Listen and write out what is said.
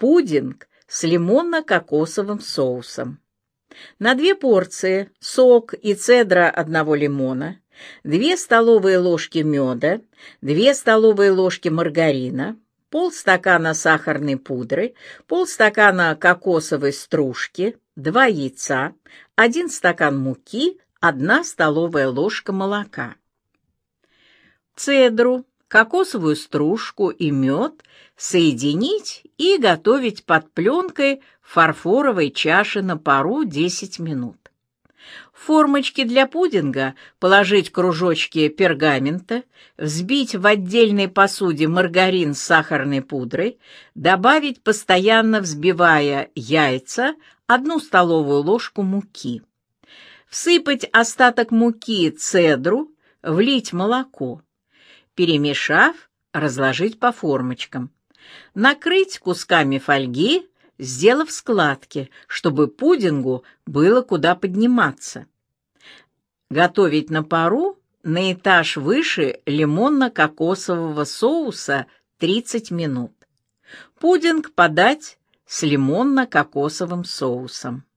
Пудинг с лимонно-кокосовым соусом. На 2 порции сок и цедра 1 лимона, 2 столовые ложки меда, 2 столовые ложки маргарина, полстакана сахарной пудры, полстакана кокосовой стружки, 2 яйца, 1 стакан муки, 1 столовая ложка молока. Цедру, кокосовую стружку и мед соединить и готовить под пленкой в фарфоровой чаше на пару 10 минут. В формочки для пудинга положить кружочки пергамента, взбить в отдельной посуде маргарин с сахарной пудрой, добавить, постоянно взбивая, яйца, 1 столовую ложку муки. Всыпать остаток муки, цедру, влить молоко. Перемешав, разложить по формочкам. Накрыть кусками фольги, сделав складки, чтобы пудингу было куда подниматься. Готовить на пару на этаж выше лимонно-кокосового соуса 30 минут. Пудинг подать с лимонно-кокосовым соусом.